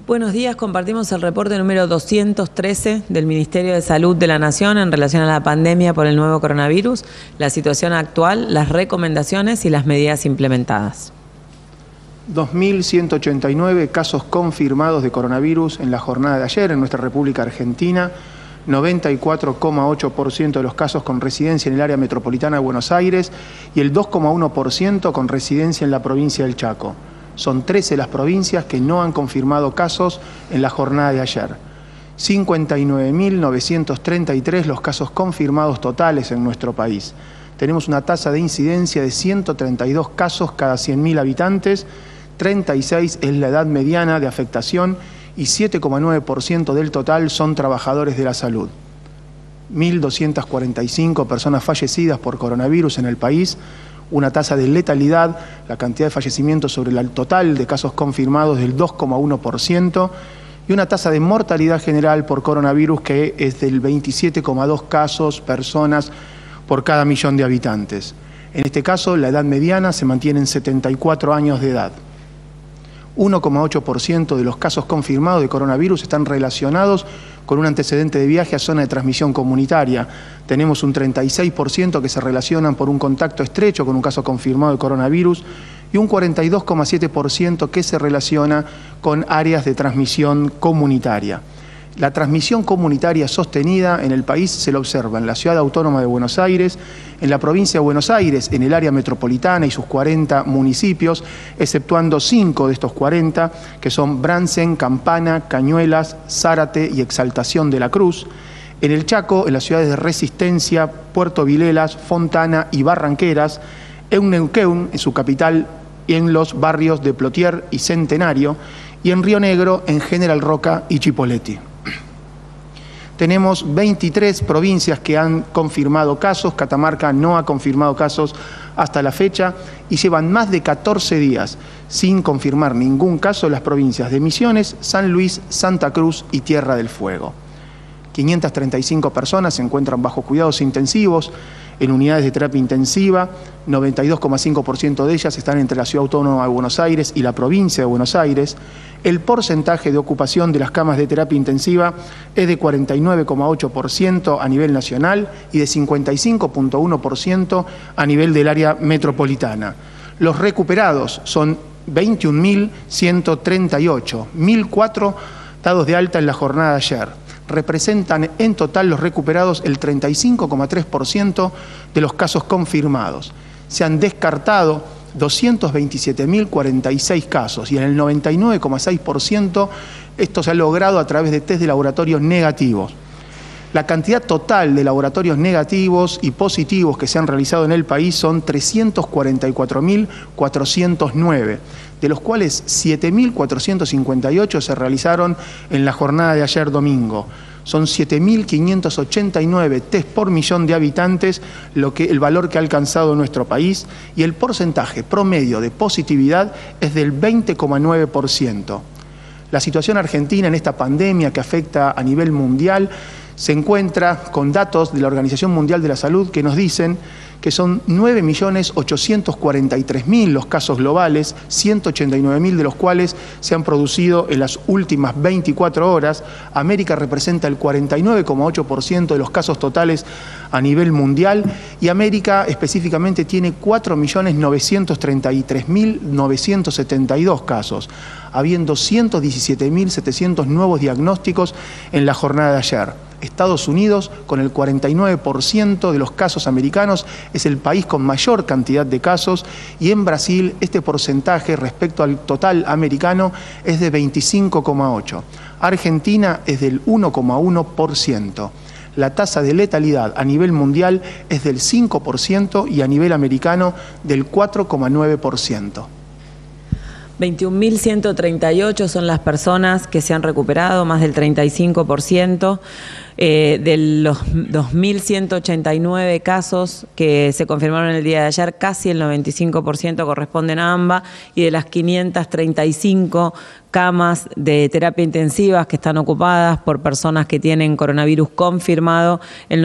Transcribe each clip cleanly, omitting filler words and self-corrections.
Buenos días, compartimos el reporte número 213 del Ministerio de Salud de la Nación en relación a la pandemia por el nuevo coronavirus, la situación actual, las recomendaciones y las medidas implementadas. 2.189 casos confirmados de coronavirus en la jornada de ayer en nuestra República Argentina, 94,8% de los casos con residencia en el área metropolitana de Buenos Aires y el 2,1% con residencia en la provincia del Chaco. Son 13 las provincias que no han confirmado casos en la jornada de ayer. 59.933 los casos confirmados totales en nuestro país. Tenemos una tasa de incidencia de 132 casos cada 100.000 habitantes, 36 es la edad mediana de afectación y 7,9% del total son trabajadores de la salud. 1.245 personas fallecidas por coronavirus en el país, una tasa de letalidad, la cantidad de fallecimientos sobre el total de casos confirmados del 2,1% y una tasa de mortalidad general por coronavirus que es del 27,2 casos, personas por cada millón de habitantes. En este caso, la edad mediana se mantiene en 74 años de edad. 1,8% de los casos confirmados de coronavirus están relacionados con un antecedente de viaje a zona de transmisión comunitaria. Tenemos un 36% que se relacionan por un contacto estrecho con un caso confirmado de coronavirus y un 42,7% que se relaciona con áreas de transmisión comunitaria. La transmisión comunitaria sostenida en el país se la observa en la Ciudad Autónoma de Buenos Aires, en la provincia de Buenos Aires, en el área metropolitana y sus 40 municipios, exceptuando 5 de estos 40, que son Bransen, Campana, Cañuelas, Zárate y Exaltación de la Cruz. En el Chaco, en las ciudades de Resistencia, Puerto Vilelas, Fontana y Barranqueras, en Neuquén, en su capital, y en los barrios de Plotier y Centenario, y en Río Negro, en General Roca y Chipoleti. Tenemos 23 provincias que han confirmado casos, Catamarca no ha confirmado casos hasta la fecha y llevan más de 14 días sin confirmar ningún caso en las provincias de Misiones, San Luis, Santa Cruz y Tierra del Fuego. 535 personas se encuentran bajo cuidados intensivos en unidades de terapia intensiva, 92,5% de ellas están entre la Ciudad Autónoma de Buenos Aires y la provincia de Buenos Aires. El porcentaje de ocupación de las camas de terapia intensiva es de 49,8% a nivel nacional y de 55,1% a nivel del área metropolitana. Los recuperados son 21.138, 1.004 dados de alta en la jornada de ayer. Representan en total los recuperados el 35,3% de los casos confirmados. Se han descartado 227.046 casos y en el 99,6% esto se ha logrado a través de test de laboratorios negativos. La cantidad total de laboratorios negativos y positivos que se han realizado en el país son 344.409, de los cuales 7.458 se realizaron en la jornada de ayer domingo. Son 7.589 test por millón de habitantes, el valor que ha alcanzado nuestro país, y el porcentaje promedio de positividad es del 20,9%. La situación argentina en esta pandemia que afecta a nivel mundial se encuentra con datos de la Organización Mundial de la Salud que nos dicen que son 9.843.000 los casos globales, 189.000 de los cuales se han producido en las últimas 24 horas. América representa el 49,8% de los casos totales a nivel mundial y América específicamente tiene 4.933.972 casos, habiendo 117.700 nuevos diagnósticos en la jornada de ayer. Estados Unidos, con el 49% de los casos americanos, es el país con mayor cantidad de casos y en Brasil este porcentaje respecto al total americano es de 25,8%. Argentina es del 1,1%. La tasa de letalidad a nivel mundial es del 5% y a nivel americano del 4,9%. 21.138 son las personas que se han recuperado, más del 35%. De los 2.189 casos que se confirmaron el día de ayer, casi el 95% corresponden a AMBA, y de las 535 camas de terapia intensiva que están ocupadas por personas que tienen coronavirus confirmado, el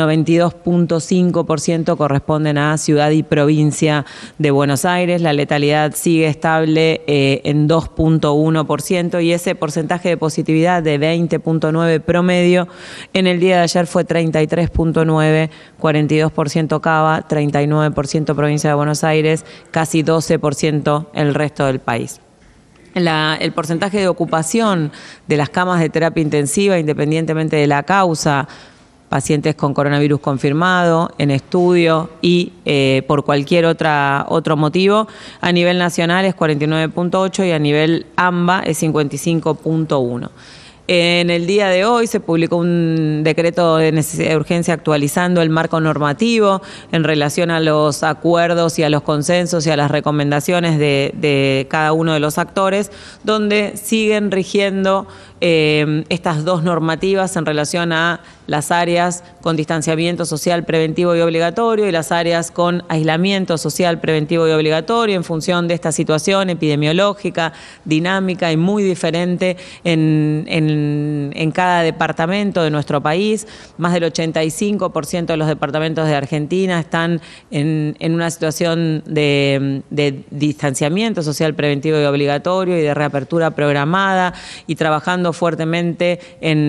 92.5% corresponden a ciudad y provincia de Buenos Aires. La letalidad sigue estable en 2.1% y ese porcentaje de positividad de 20.9 promedio en el día de ayer fue 33.9, 42% Cava, 39% provincia de Buenos Aires, casi 12% el resto del país. El porcentaje de ocupación de las camas de terapia intensiva, independientemente de la causa, pacientes con coronavirus confirmado, en estudio y por cualquier otro motivo, a nivel nacional es 49.8 y a nivel AMBA es 55.1. En el día de hoy se publicó un decreto de necesidad de urgencia actualizando el marco normativo en relación a los acuerdos y a los consensos y a las recomendaciones de cada uno de los actores, donde siguen rigiendo estas dos normativas en relación a las áreas con distanciamiento social preventivo y obligatorio y las áreas con aislamiento social preventivo y obligatorio en función de esta situación epidemiológica, dinámica y muy diferente en cada departamento de nuestro país. Más del 85% de los departamentos de Argentina están en una situación de distanciamiento social preventivo y obligatorio y de reapertura programada y trabajando fuertemente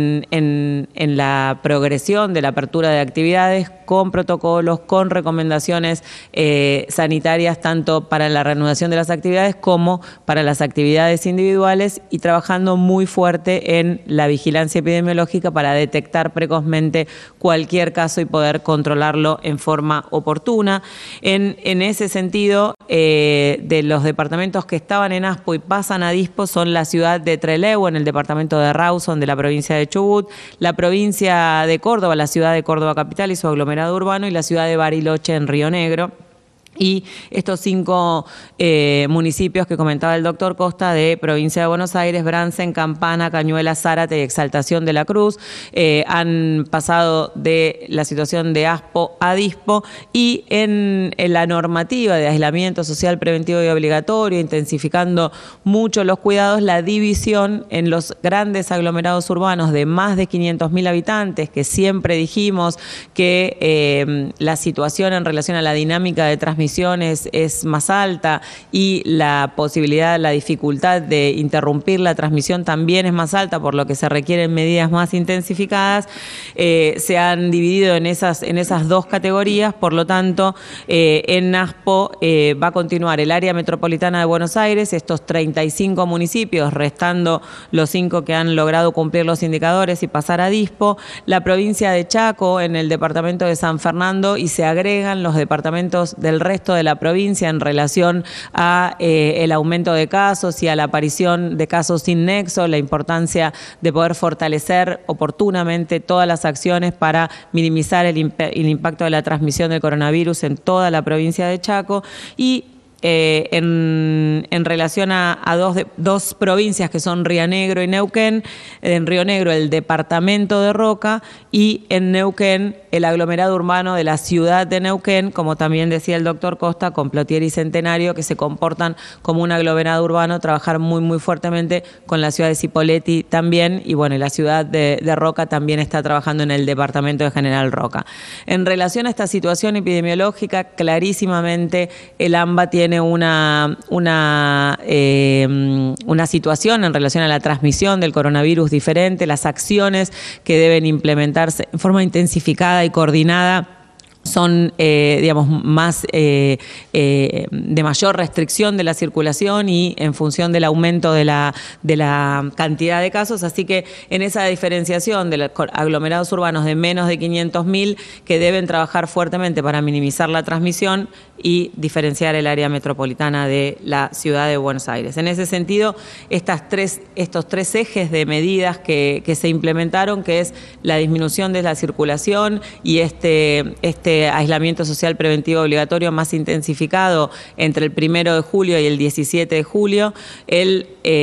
en la progresión de la apertura de actividades con protocolos, con recomendaciones sanitarias, tanto para la reanudación de las actividades como para las actividades individuales y trabajando muy fuerte en la vigilancia epidemiológica para detectar precozmente cualquier caso y poder controlarlo en forma oportuna. En ese sentido, de los departamentos que estaban en ASPO y pasan a DISPO son la ciudad de Trelew, en el departamento de Rawson, de la provincia de Chubut, la provincia de Córdoba, la ciudad de Córdoba capital y su aglomerado urbano, y la ciudad de Bariloche en Río Negro. Y estos 5 municipios que comentaba el doctor Costa de provincia de Buenos Aires, Bransen, Campana, Cañuela, Zárate y Exaltación de la Cruz, han pasado de la situación de ASPO a DISPO y en la normativa de aislamiento social preventivo y obligatorio, intensificando mucho los cuidados, la división en los grandes aglomerados urbanos de más de 500.000 habitantes, que siempre dijimos que la situación en relación a la dinámica de transmisión es más alta y la posibilidad, la dificultad de interrumpir la transmisión también es más alta, por lo que se requieren medidas más intensificadas, se han dividido en esas dos categorías. Por lo tanto, en ASPO va a continuar el área metropolitana de Buenos Aires, estos 35 municipios, restando los 5 que han logrado cumplir los indicadores y pasar a DISPO, la provincia de Chaco en el departamento de San Fernando, y se agregan los departamentos del resto de la provincia en relación a el aumento de casos y a la aparición de casos sin nexo, la importancia de poder fortalecer oportunamente todas las acciones para minimizar el impacto de la transmisión del coronavirus en toda la provincia de Chaco. Y en relación a dos provincias que son Río Negro y Neuquén, en Río Negro el departamento de Roca y en Neuquén el aglomerado urbano de la ciudad de Neuquén, como también decía el doctor Costa, con Plotier y Centenario, que se comportan como un aglomerado urbano, trabajar muy fuertemente con la ciudad de Cipolletti también, y bueno, la ciudad de Roca también está trabajando en el departamento de General Roca. En relación a esta situación epidemiológica, clarísimamente el AMBA tiene una situación en relación a la transmisión del coronavirus diferente, las acciones que deben implementarse en forma intensificada y coordinada son, más de mayor restricción de la circulación y en función del aumento de la cantidad de casos. Así que en esa diferenciación de los aglomerados urbanos de menos de 500.000 que deben trabajar fuertemente para minimizar la transmisión y diferenciar el área metropolitana de la ciudad de Buenos Aires. En ese sentido, estos tres ejes de medidas que se implementaron, que es la disminución de la circulación y este aislamiento social preventivo obligatorio más intensificado entre el 1 de julio y el 17 de julio, el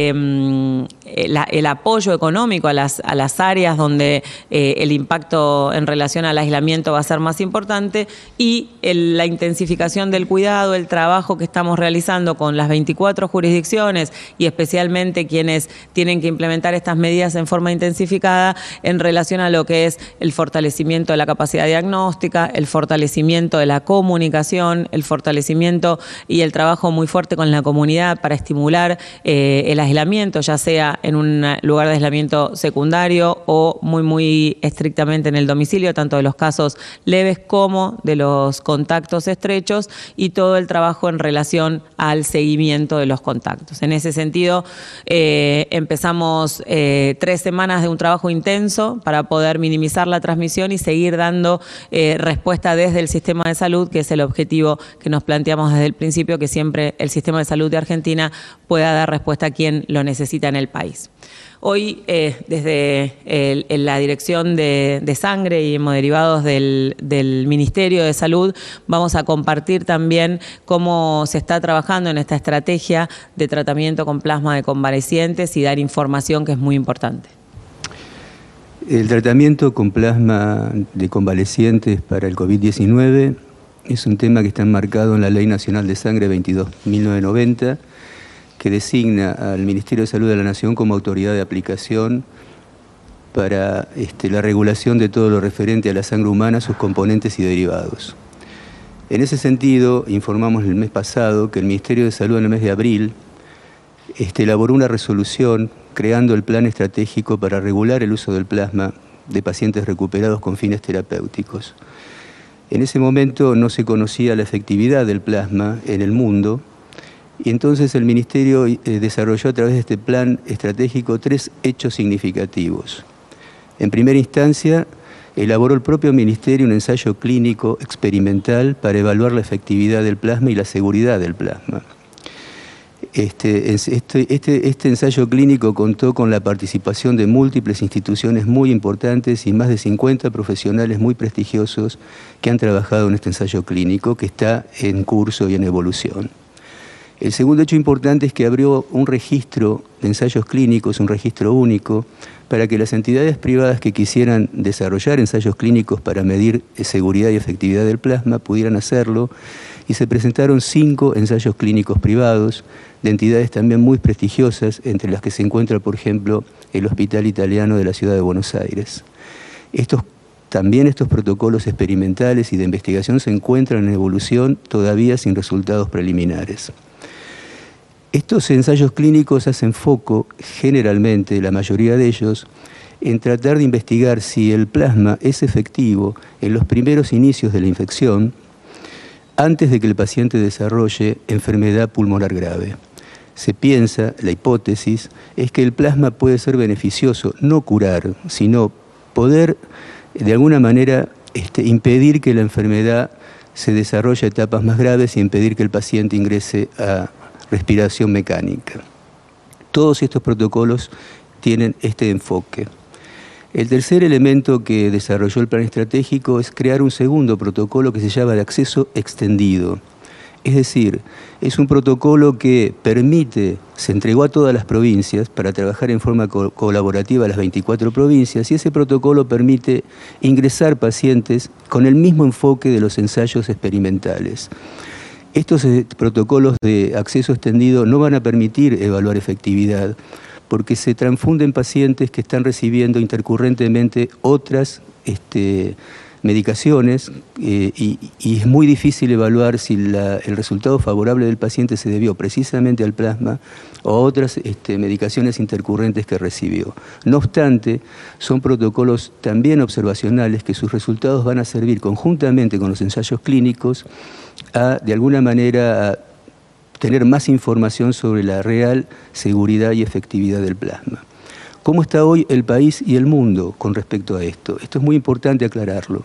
apoyo económico a las áreas donde el impacto en relación al aislamiento va a ser más importante, y la intensificación del cuidado, el trabajo que estamos realizando con las 24 jurisdicciones y especialmente quienes tienen que implementar estas medidas en forma intensificada en relación a lo que es el fortalecimiento de la capacidad diagnóstica, el fortalecimiento de la comunicación, el fortalecimiento y el trabajo muy fuerte con la comunidad para estimular el aislamiento, ya sea en un lugar de aislamiento secundario o muy estrictamente en el domicilio, tanto de los casos leves como de los contactos estrechos, y todo el trabajo en relación al seguimiento de los contactos. En ese sentido, empezamos 3 semanas de un trabajo intenso para poder minimizar la transmisión y seguir dando respuesta desde el sistema de salud, que es el objetivo que nos planteamos desde el principio, que siempre el sistema de salud de Argentina pueda dar respuesta a quien lo necesita en el país. Hoy, desde la Dirección de Sangre y Hemoderivados del Ministerio de Salud, vamos a compartir también cómo se está trabajando en esta estrategia de tratamiento con plasma de convalecientes y dar información que es muy importante. El tratamiento con plasma de convalecientes para el COVID-19 es un tema que está enmarcado en la Ley Nacional de Sangre 22.990, que designa al Ministerio de Salud de la Nación como autoridad de aplicación para la regulación de todo lo referente a la sangre humana, sus componentes y derivados. En ese sentido, informamos el mes pasado que el Ministerio de Salud en el mes de abril elaboró una resolución creando el plan estratégico para regular el uso del plasma de pacientes recuperados con fines terapéuticos. En ese momento no se conocía la efectividad del plasma en el mundo, y entonces el Ministerio desarrolló a través de este plan estratégico 3 hechos significativos. En primera instancia, elaboró el propio Ministerio un ensayo clínico experimental para evaluar la efectividad del plasma y la seguridad del plasma. Este ensayo clínico contó con la participación de múltiples instituciones muy importantes y más de 50 profesionales muy prestigiosos que han trabajado en este ensayo clínico, que está en curso y en evolución. El segundo hecho importante es que abrió un registro de ensayos clínicos, un registro único, para que las entidades privadas que quisieran desarrollar ensayos clínicos para medir seguridad y efectividad del plasma pudieran hacerlo, y se presentaron 5 ensayos clínicos privados de entidades también muy prestigiosas, entre las que se encuentra, por ejemplo, el Hospital Italiano de la Ciudad de Buenos Aires. También estos protocolos experimentales y de investigación se encuentran en evolución, todavía sin resultados preliminares. Estos ensayos clínicos hacen foco, generalmente, la mayoría de ellos, en tratar de investigar si el plasma es efectivo en los primeros inicios de la infección, antes de que el paciente desarrolle enfermedad pulmonar grave. Se piensa, la hipótesis, es que el plasma puede ser beneficioso, no curar, sino poder, de alguna manera, impedir que la enfermedad se desarrolle a etapas más graves y impedir que el paciente ingrese a respiración mecánica. Todos estos protocolos tienen este enfoque. El tercer elemento que desarrolló el plan estratégico es crear un segundo protocolo que se llama de acceso extendido. Es decir, es un protocolo que se entregó a todas las provincias para trabajar en forma colaborativa a las 24 provincias, y ese protocolo permite ingresar pacientes con el mismo enfoque de los ensayos experimentales. Estos protocolos de acceso extendido no van a permitir evaluar efectividad, porque se transfunden pacientes que están recibiendo intercurrentemente otras medicaciones y es muy difícil evaluar si el resultado favorable del paciente se debió precisamente al plasma o a otras medicaciones intercurrentes que recibió. No obstante, son protocolos también observacionales que sus resultados van a servir conjuntamente con los ensayos clínicos de alguna manera, a tener más información sobre la real seguridad y efectividad del plasma. ¿Cómo está hoy el país y el mundo con respecto a esto? Esto es muy importante aclararlo.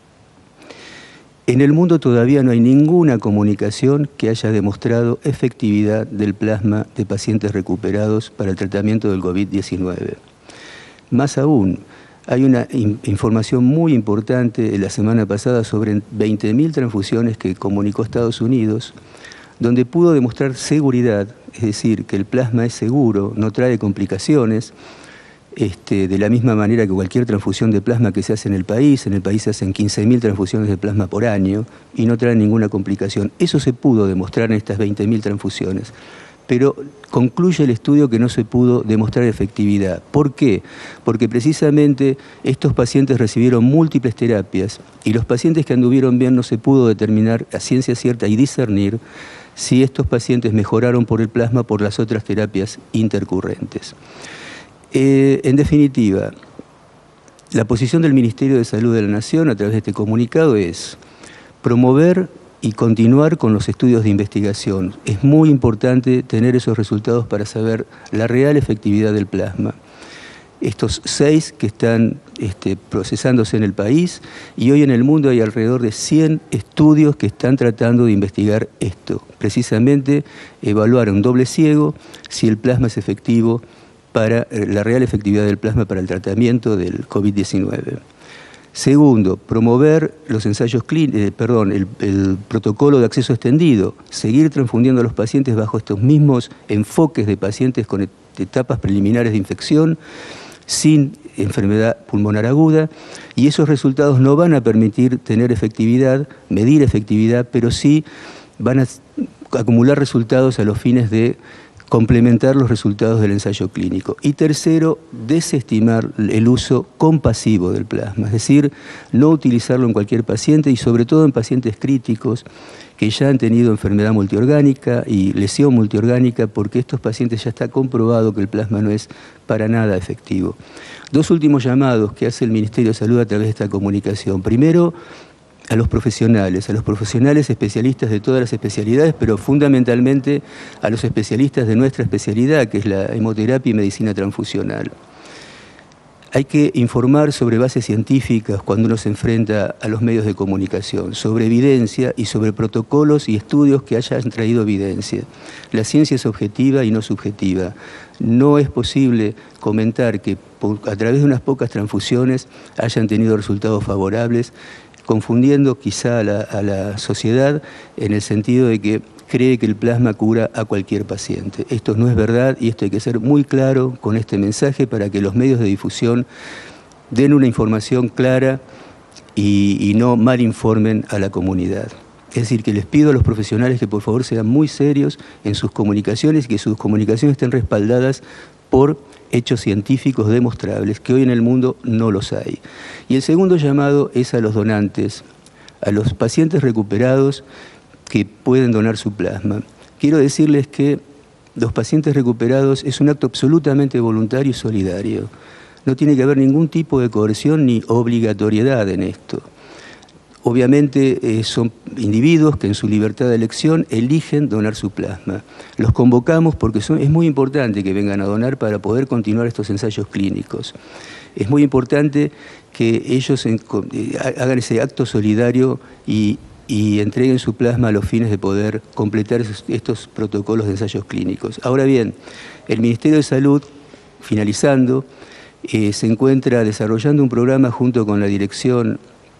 En el mundo todavía no hay ninguna comunicación que haya demostrado efectividad del plasma de pacientes recuperados para el tratamiento del COVID-19. Más aún, Hay una información muy importante la semana pasada sobre 20.000 transfusiones que comunicó Estados Unidos, donde pudo demostrar seguridad, es decir, que el plasma es seguro, no trae complicaciones, de la misma manera que cualquier transfusión de plasma que se hace en el país se hacen 15.000 transfusiones de plasma por año y no trae ninguna complicación. Eso se pudo demostrar en estas 20.000 transfusiones, pero concluye el estudio que no se pudo demostrar efectividad. ¿Por qué? Porque precisamente estos pacientes recibieron múltiples terapias y los pacientes que anduvieron bien no se pudo determinar a ciencia cierta y discernir si estos pacientes mejoraron por el plasma por las otras terapias intercurrentes. En definitiva, la posición del Ministerio de Salud de la Nación a través de este comunicado es promover y continuar con los estudios de investigación. Es muy importante tener esos resultados para saber la real efectividad del plasma. Estos 6 que están procesándose en el país, y hoy en el mundo hay alrededor de 100 estudios que están tratando de investigar esto. Precisamente evaluar a un doble ciego si el plasma es efectivo para la real efectividad del plasma para el tratamiento del COVID-19. Segundo, promover los ensayos clínicos, el protocolo de acceso extendido, seguir transfundiendo a los pacientes bajo estos mismos enfoques de pacientes con etapas preliminares de infección, sin enfermedad pulmonar aguda, y esos resultados no van a permitir tener efectividad, medir efectividad, pero sí van a acumular resultados a los fines de complementar los resultados del ensayo clínico. Y tercero, desestimar el uso compasivo del plasma, es decir, no utilizarlo en cualquier paciente y sobre todo en pacientes críticos que ya han tenido enfermedad multiorgánica y lesión multiorgánica, porque estos pacientes ya está comprobado que el plasma no es para nada efectivo. 2 últimos llamados que hace el Ministerio de Salud a través de esta comunicación. Primero, a los profesionales especialistas de todas las especialidades, pero fundamentalmente a los especialistas de nuestra especialidad, que es la hemoterapia y medicina transfusional. Hay que informar sobre bases científicas cuando uno se enfrenta a los medios de comunicación, sobre evidencia y sobre protocolos y estudios que hayan traído evidencia. La ciencia es objetiva y no subjetiva. No es posible comentar que a través de unas pocas transfusiones hayan tenido resultados favorables, confundiendo quizá a la sociedad en el sentido de que cree que el plasma cura a cualquier paciente. Esto no es verdad y esto hay que ser muy claro con este mensaje para que los medios de difusión den una información clara y no malinformen a la comunidad. Es decir, que les pido a los profesionales que por favor sean muy serios en sus comunicaciones y que sus comunicaciones estén respaldadas por hechos científicos demostrables, que hoy en el mundo no los hay. Y el segundo llamado es a los donantes, a los pacientes recuperados que pueden donar su plasma. Quiero decirles que los pacientes recuperados es un acto absolutamente voluntario y solidario. No tiene que haber ningún tipo de coerción ni obligatoriedad en esto. Obviamente son individuos que en su libertad de elección eligen donar su plasma. Los convocamos porque es muy importante que vengan a donar para poder continuar estos ensayos clínicos. Es muy importante que ellos hagan ese acto solidario y entreguen su plasma a los fines de poder completar estos protocolos de ensayos clínicos. Ahora bien, el Ministerio de Salud, finalizando, se encuentra desarrollando un programa junto con la Dirección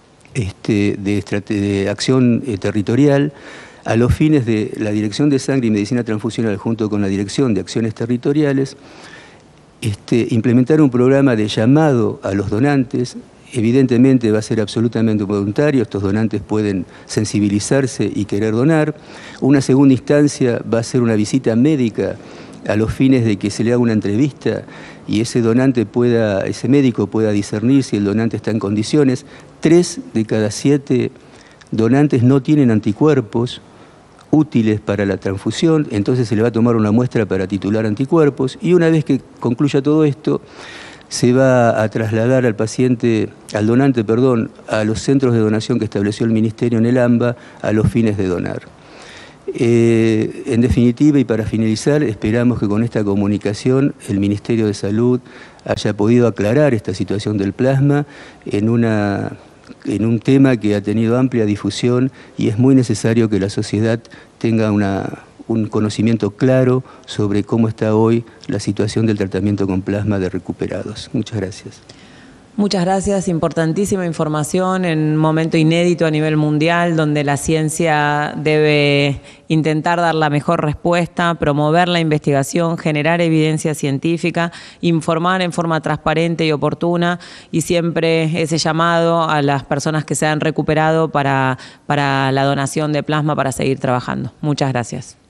de Acción Territorial a los fines de la Dirección de Sangre y Medicina Transfusional junto con la Dirección de Acciones Territoriales, implementar un programa de llamado a los donantes. Evidentemente va a ser absolutamente voluntario, estos donantes pueden sensibilizarse y querer donar. Una segunda instancia va a ser una visita médica a los fines de que se le haga una entrevista y ese médico pueda discernir si el donante está en condiciones. 3 de cada 7 donantes no tienen anticuerpos útiles para la transfusión, entonces se le va a tomar una muestra para titular anticuerpos y una vez que concluya todo esto, se va a trasladar al donante, a los centros de donación que estableció el Ministerio en el AMBA a los fines de donar. En definitiva y para finalizar, esperamos que con esta comunicación el Ministerio de Salud haya podido aclarar esta situación del plasma en un tema que ha tenido amplia difusión y es muy necesario que la sociedad tenga un conocimiento claro sobre cómo está hoy la situación del tratamiento con plasma de recuperados. Muchas gracias. Muchas gracias, importantísima información en un momento inédito a nivel mundial donde la ciencia debe intentar dar la mejor respuesta, promover la investigación, generar evidencia científica, informar en forma transparente y oportuna y siempre ese llamado a las personas que se han recuperado para la donación de plasma para seguir trabajando. Muchas gracias.